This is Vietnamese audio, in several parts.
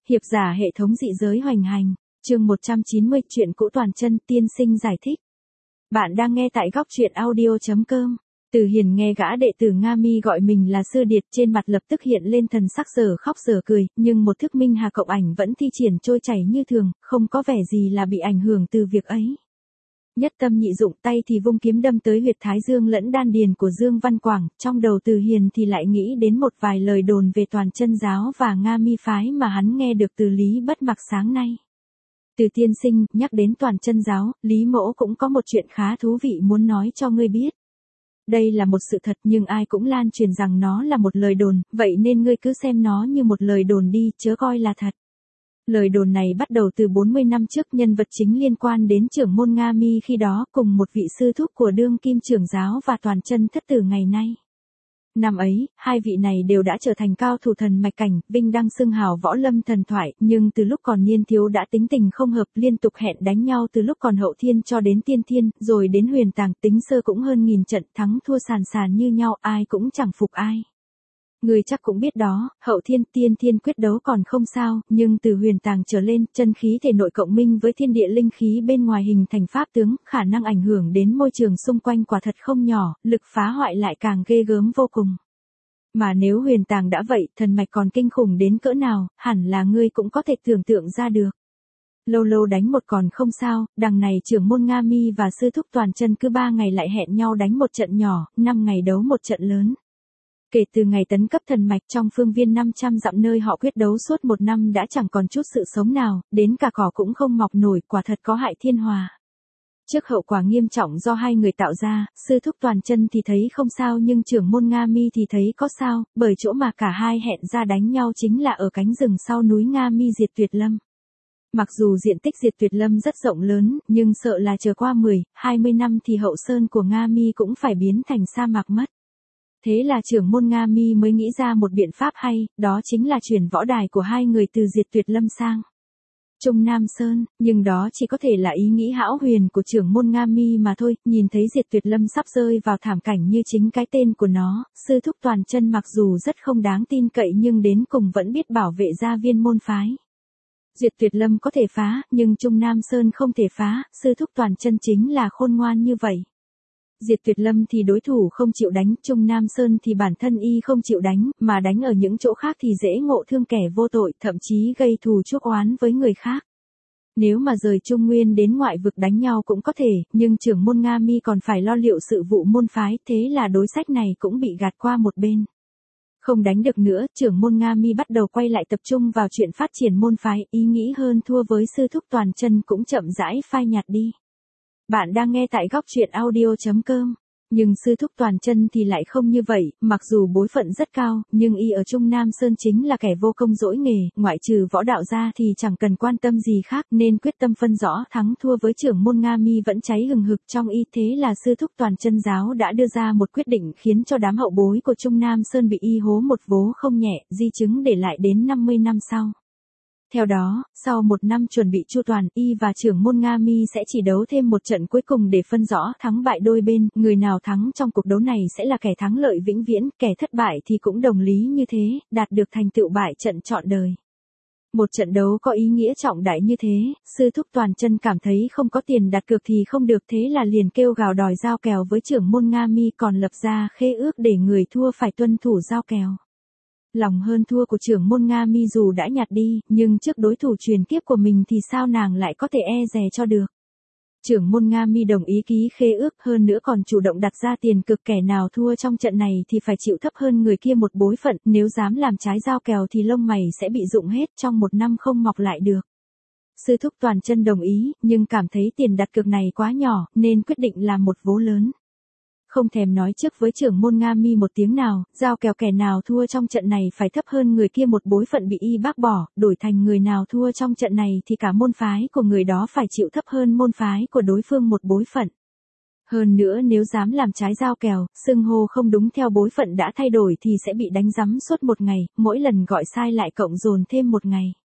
Hiệp giả hệ thống dị giới hoành hành, chương 190 chuyện cũ toàn chân tiên sinh giải thích. Bạn đang nghe tại góc truyện audio.com. Từ Hiền nghe gã đệ tử Nga Mi gọi mình là Sư Điệt, trên mặt lập tức hiện lên thần sắc dở khóc dở cười, nhưng một thức minh hà cộng ảnh vẫn thi triển trôi chảy như thường, không có vẻ gì là bị ảnh hưởng từ việc ấy. Nhất tâm nhị dụng, tay thì vung kiếm đâm tới huyệt thái dương lẫn đan điền của Dương Văn Quảng, trong đầu Từ Hiền thì lại nghĩ đến một vài lời đồn về toàn chân giáo và Nga Mi phái mà hắn nghe được từ Lý Bất Mặc sáng nay. Từ tiên sinh, nhắc đến toàn chân giáo, Lý Mỗ cũng có một chuyện khá thú vị muốn nói cho ngươi biết. Đây là một sự thật nhưng ai cũng lan truyền rằng nó là một lời đồn, vậy nên ngươi cứ xem nó như một lời đồn đi, chớ coi là thật. Lời đồn này bắt đầu từ 40 năm trước, nhân vật chính liên quan đến trưởng môn Nga Mi khi đó cùng một vị sư thúc của đương kim trưởng giáo và toàn chân thất tử ngày nay. Năm ấy, hai vị này đều đã trở thành cao thủ thần mạch cảnh, vinh đăng xưng hào võ lâm thần thoại, nhưng từ lúc còn niên thiếu đã tính tình không hợp, liên tục hẹn đánh nhau từ lúc còn hậu thiên cho đến tiên thiên, rồi đến huyền tàng, tính sơ cũng hơn nghìn trận, thắng thua sàn sàn như nhau, ai cũng chẳng phục ai. Người chắc cũng biết đó, hậu thiên tiên thiên quyết đấu còn không sao, nhưng từ huyền tàng trở lên, chân khí thể nội cộng minh với thiên địa linh khí bên ngoài hình thành pháp tướng, khả năng ảnh hưởng đến môi trường xung quanh quả thật không nhỏ, lực phá hoại lại càng ghê gớm vô cùng. Mà nếu huyền tàng đã vậy, thần mạch còn kinh khủng đến cỡ nào, hẳn là ngươi cũng có thể tưởng tượng ra được. Lâu lâu đánh một còn không sao, đằng này trưởng môn Nga Mi và sư thúc toàn chân cứ 3 ngày lại hẹn nhau đánh một trận nhỏ, 5 ngày đấu một trận lớn. Kể từ ngày tấn cấp thần mạch, trong phương viên 500 dặm nơi họ quyết đấu suốt 1 năm đã chẳng còn chút sự sống nào, đến cả cỏ cũng không mọc nổi, quả thật có hại thiên hòa. Trước hậu quả nghiêm trọng do hai người tạo ra, sư thúc toàn chân thì thấy không sao nhưng trưởng môn Nga Mi thì thấy có sao, bởi chỗ mà cả hai hẹn ra đánh nhau chính là ở cánh rừng sau núi Nga Mi Diệt Tuyệt Lâm. Mặc dù diện tích Diệt Tuyệt Lâm rất rộng lớn, nhưng sợ là chờ qua 10, 20 năm thì hậu sơn của Nga Mi cũng phải biến thành sa mạc mất. Thế là trưởng môn Nga Mi mới nghĩ ra một biện pháp hay, đó chính là chuyển võ đài của hai người từ Diệt Tuyệt Lâm sang Trung Nam Sơn, nhưng đó chỉ có thể là ý nghĩ hão huyền của trưởng môn Nga Mi mà thôi, nhìn thấy Diệt Tuyệt Lâm sắp rơi vào thảm cảnh như chính cái tên của nó, sư thúc toàn chân mặc dù rất không đáng tin cậy nhưng đến cùng vẫn biết bảo vệ gia viên môn phái. Diệt Tuyệt Lâm có thể phá, nhưng Trung Nam Sơn không thể phá, sư thúc toàn chân chính là khôn ngoan như vậy. Diệt Tuyệt Lâm thì đối thủ không chịu đánh, Trung Nam Sơn thì bản thân y không chịu đánh, mà đánh ở những chỗ khác thì dễ ngộ thương kẻ vô tội, thậm chí gây thù chuốc oán với người khác. Nếu mà rời Trung Nguyên đến ngoại vực đánh nhau cũng có thể, nhưng trưởng môn Nga Mi còn phải lo liệu sự vụ môn phái, thế là đối sách này cũng bị gạt qua một bên. Không đánh được nữa, trưởng môn Nga Mi bắt đầu quay lại tập trung vào chuyện phát triển môn phái, ý nghĩ hơn thua với sư thúc toàn chân cũng chậm rãi phai nhạt đi. Bạn đang nghe tại góc truyện audio.com. Nhưng sư thúc toàn chân thì lại không như vậy, mặc dù bối phận rất cao, nhưng y ở Trung Nam Sơn chính là kẻ vô công dỗi nghề, ngoại trừ võ đạo ra thì chẳng cần quan tâm gì khác, nên quyết tâm phân rõ thắng thua với trưởng môn Nga Mi vẫn cháy hừng hực trong y. Thế là sư thúc toàn chân giáo đã đưa ra một quyết định khiến cho đám hậu bối của Trung Nam Sơn bị y hố một vố không nhẹ, di chứng để lại đến 50 năm sau. Theo đó, sau 1 năm chuẩn bị chu toàn, y và trưởng môn Nga Mi sẽ chỉ đấu thêm một trận cuối cùng để phân rõ thắng bại đôi bên, người nào thắng trong cuộc đấu này sẽ là kẻ thắng lợi vĩnh viễn, kẻ thất bại thì cũng đồng lý như thế, đạt được thành tựu bại trận trọn đời. Một trận đấu có ý nghĩa trọng đại như thế, sư thúc toàn chân cảm thấy không có tiền đặt cược thì không được, thế là liền kêu gào đòi giao kèo với trưởng môn Nga Mi, còn lập ra khế ước để người thua phải tuân thủ giao kèo. Lòng hơn thua của trưởng môn Nga Mi dù đã nhạt đi, nhưng trước đối thủ truyền kiếp của mình thì sao nàng lại có thể e dè cho được. Trưởng môn Nga Mi đồng ý ký khế ước, hơn nữa còn chủ động đặt ra tiền cực, kẻ nào thua trong trận này thì phải chịu thấp hơn người kia một bối phận, nếu dám làm trái giao kèo thì lông mày sẽ bị rụng hết, trong 1 năm không mọc lại được. Sư thúc toàn chân đồng ý, nhưng cảm thấy tiền đặt cược này quá nhỏ, nên quyết định làm một vố lớn. Không thèm nói trước với trưởng môn Nga Mi một tiếng nào, giao kèo kẻ nào thua trong trận này phải thấp hơn người kia một bối phận bị y bác bỏ, đổi thành người nào thua trong trận này thì cả môn phái của người đó phải chịu thấp hơn môn phái của đối phương một bối phận. Hơn nữa nếu dám làm trái giao kèo, xưng hô không đúng theo bối phận đã thay đổi thì sẽ bị đánh rắm suốt 1 ngày, mỗi lần gọi sai lại cộng dồn thêm 1 ngày.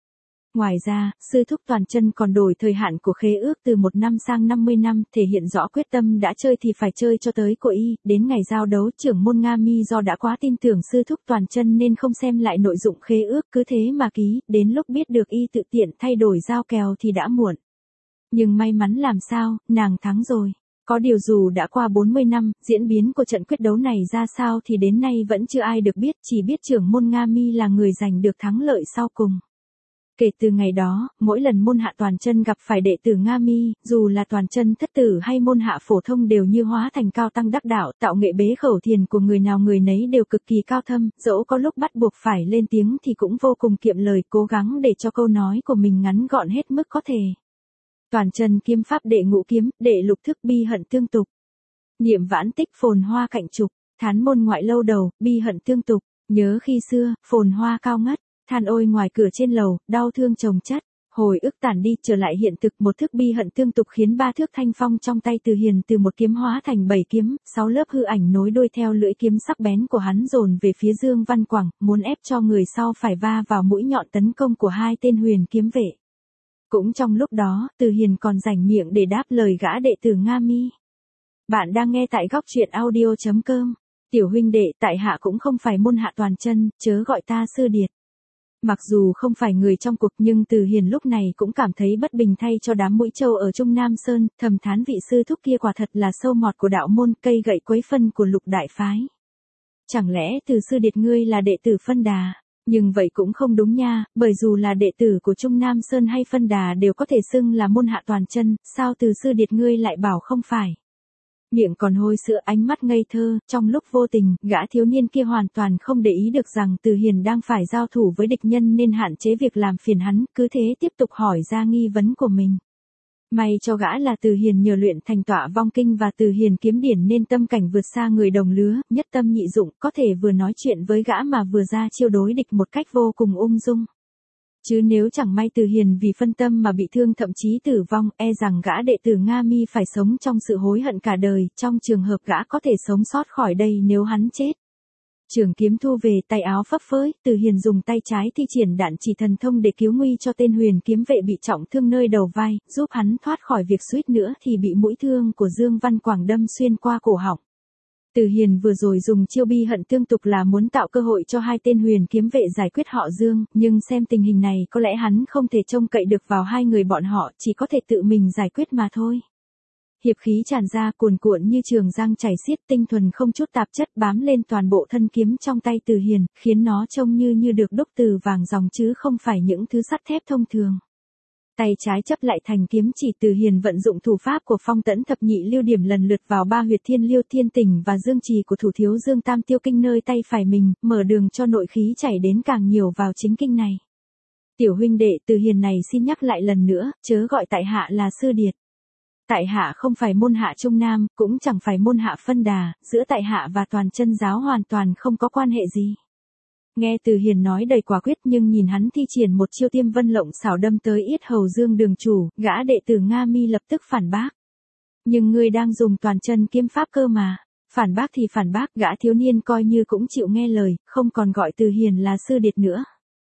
Ngoài ra, sư thúc Toàn Chân còn đổi thời hạn của khế ước từ 1 năm sang 50 năm, thể hiện rõ quyết tâm đã chơi thì phải chơi cho tới cổ y. Đến ngày giao đấu, trưởng môn Nga Mi do đã quá tin tưởng sư thúc Toàn Chân nên không xem lại nội dụng khế ước, cứ thế mà ký. Đến lúc biết được y tự tiện thay đổi giao kèo thì đã muộn. Nhưng may mắn làm sao, nàng thắng rồi. Có điều dù đã qua 40 năm, diễn biến của trận quyết đấu này ra sao thì đến nay vẫn chưa ai được biết, chỉ biết trưởng môn Nga Mi là người giành được thắng lợi sau cùng. Kể từ ngày đó, mỗi lần môn hạ Toàn Chân gặp phải đệ tử Nga Mi, dù là Toàn Chân thất tử hay môn hạ phổ thông đều như hóa thành cao tăng đắc đạo, tạo nghệ bế khẩu thiền của người nào người nấy đều cực kỳ cao thâm, dẫu có lúc bắt buộc phải lên tiếng thì cũng vô cùng kiệm lời, cố gắng để cho câu nói của mình ngắn gọn hết mức có thể. Toàn Chân kiếm pháp đệ ngũ kiếm, đệ lục thức bi hận tương tục. Niệm vãn tích phồn hoa cạnh trục, thán môn ngoại lâu đầu, bi hận tương tục, nhớ khi xưa, phồn hoa cao ngất. Than ôi ngoài cửa trên lầu, đau thương chồng chất, hồi ức tản đi trở lại hiện thực, một thức bi hận tương tục khiến 3 thước thanh phong trong tay Từ Hiền từ một kiếm hóa thành 7 kiếm, 6 lớp hư ảnh nối đuôi theo lưỡi kiếm sắc bén của hắn dồn về phía Dương Văn Quảng, muốn ép cho người sau phải va vào mũi nhọn tấn công của 2 tên huyền kiếm vệ. Cũng trong lúc đó, Từ Hiền còn rảnh miệng để đáp lời gã đệ tử Nga Mi. Bạn đang nghe tại góc truyện audio.com. Tiểu huynh đệ, tại hạ cũng không phải môn hạ Toàn Chân, chớ gọi ta sư điệt. Mặc dù không phải người trong cuộc nhưng Từ Hiền lúc này cũng cảm thấy bất bình thay cho đám mũi trâu ở Trung Nam Sơn, thầm thán vị sư thúc kia quả thật là sâu mọt của đạo môn, cây gậy quấy phân của Lục đại phái. Chẳng lẽ Từ sư điệt ngươi là đệ tử Phân Đà? Nhưng vậy cũng không đúng nha, bởi dù là đệ tử của Trung Nam Sơn hay Phân Đà đều có thể xưng là môn hạ Toàn Chân, sao Từ sư điệt ngươi lại bảo không phải? Miệng còn hôi sữa, ánh mắt ngây thơ, trong lúc vô tình, gã thiếu niên kia hoàn toàn không để ý được rằng Từ Hiền đang phải giao thủ với địch nhân nên hạn chế việc làm phiền hắn, cứ thế tiếp tục hỏi ra nghi vấn của mình. May cho gã là Từ Hiền nhờ luyện thành Tọa Vong Kinh và Từ Hiền kiếm điển nên tâm cảnh vượt xa người đồng lứa, nhất tâm nhị dụng, có thể vừa nói chuyện với gã mà vừa ra chiêu đối địch một cách vô cùng ung dung. Chứ nếu chẳng may Từ Hiền vì phân tâm mà bị thương thậm chí tử vong, e rằng gã đệ tử Nga Mi phải sống trong sự hối hận cả đời, trong trường hợp gã có thể sống sót khỏi đây nếu hắn chết. Trường kiếm thu về, tay áo phấp phới, Từ Hiền dùng tay trái thi triển đạn chỉ thần thông để cứu nguy cho tên huyền kiếm vệ bị trọng thương nơi đầu vai, giúp hắn thoát khỏi việc suýt nữa thì bị mũi thương của Dương Văn Quảng đâm xuyên qua cổ họng. Từ Hiền vừa rồi dùng chiêu bi hận tương tục là muốn tạo cơ hội cho 2 tên huyền kiếm vệ giải quyết họ Dương, nhưng xem tình hình này có lẽ hắn không thể trông cậy được vào 2 người bọn họ, chỉ có thể tự mình giải quyết mà thôi. Hiệp khí tràn ra cuồn cuộn như trường giang chảy xiết, tinh thuần không chút tạp chất bám lên toàn bộ thân kiếm trong tay Từ Hiền, khiến nó trông như được đúc từ vàng ròng chứ không phải những thứ sắt thép thông thường. Tay trái chấp lại thành kiếm chỉ, Từ Hiền vận dụng thủ pháp của Phong Tẫn thập nhị lưu điểm lần lượt vào 3 huyệt thiên liêu, thiên tình và dương trì của thủ thiếu Dương Tam Tiêu Kinh nơi tay phải mình, mở đường cho nội khí chảy đến càng nhiều vào chính kinh này. Tiểu huynh đệ, Từ Hiền này xin nhắc lại lần nữa, chớ gọi tại hạ là sư điệt. Tại hạ không phải môn hạ Trung Nam, cũng chẳng phải môn hạ Phân Đà, giữa tại hạ và Toàn Chân giáo hoàn toàn không có quan hệ gì. Nghe Từ Hiền nói đầy quả quyết nhưng nhìn hắn thi triển một chiêu Tiêm Vân Lộng xảo đâm tới yết hầu Dương đường chủ, gã đệ tử Nga Mi lập tức phản bác. Nhưng ngươi đang dùng Toàn Chân kiếm pháp cơ mà. Phản bác thì phản bác, gã thiếu niên coi như cũng chịu nghe lời, không còn gọi Từ Hiền là sư điệt nữa.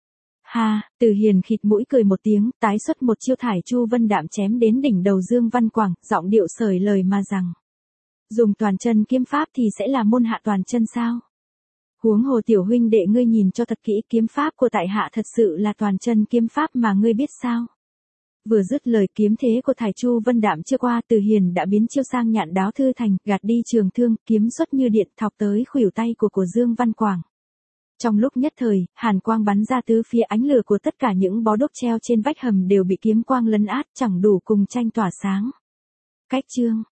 Ha, Từ Hiền khịt mũi cười một tiếng, tái xuất một chiêu Thải Chu Vân Đạm chém đến đỉnh đầu Dương Văn Quảng, giọng điệu sởi lời mà rằng. Dùng Toàn Chân kiếm pháp thì sẽ là môn hạ Toàn Chân sao? Huống hồ tiểu huynh đệ ngươi nhìn cho thật kỹ, kiếm pháp của tại hạ thật sự là Toàn Chân kiếm pháp mà ngươi biết sao? Vừa dứt lời, kiếm thế của Thải Chu Vân Đạm chưa qua, Từ Hiền đã biến chiêu sang nhạn đáo thư thành, gạt đi trường thương, kiếm xuất như điện thọc tới khuỷu tay của Dương Văn Quảng. Trong lúc nhất thời, hàn quang bắn ra tứ phía, ánh lửa của tất cả những bó đuốc treo trên vách hầm đều bị kiếm quang lấn át, chẳng đủ cùng tranh tỏa sáng. Cách chương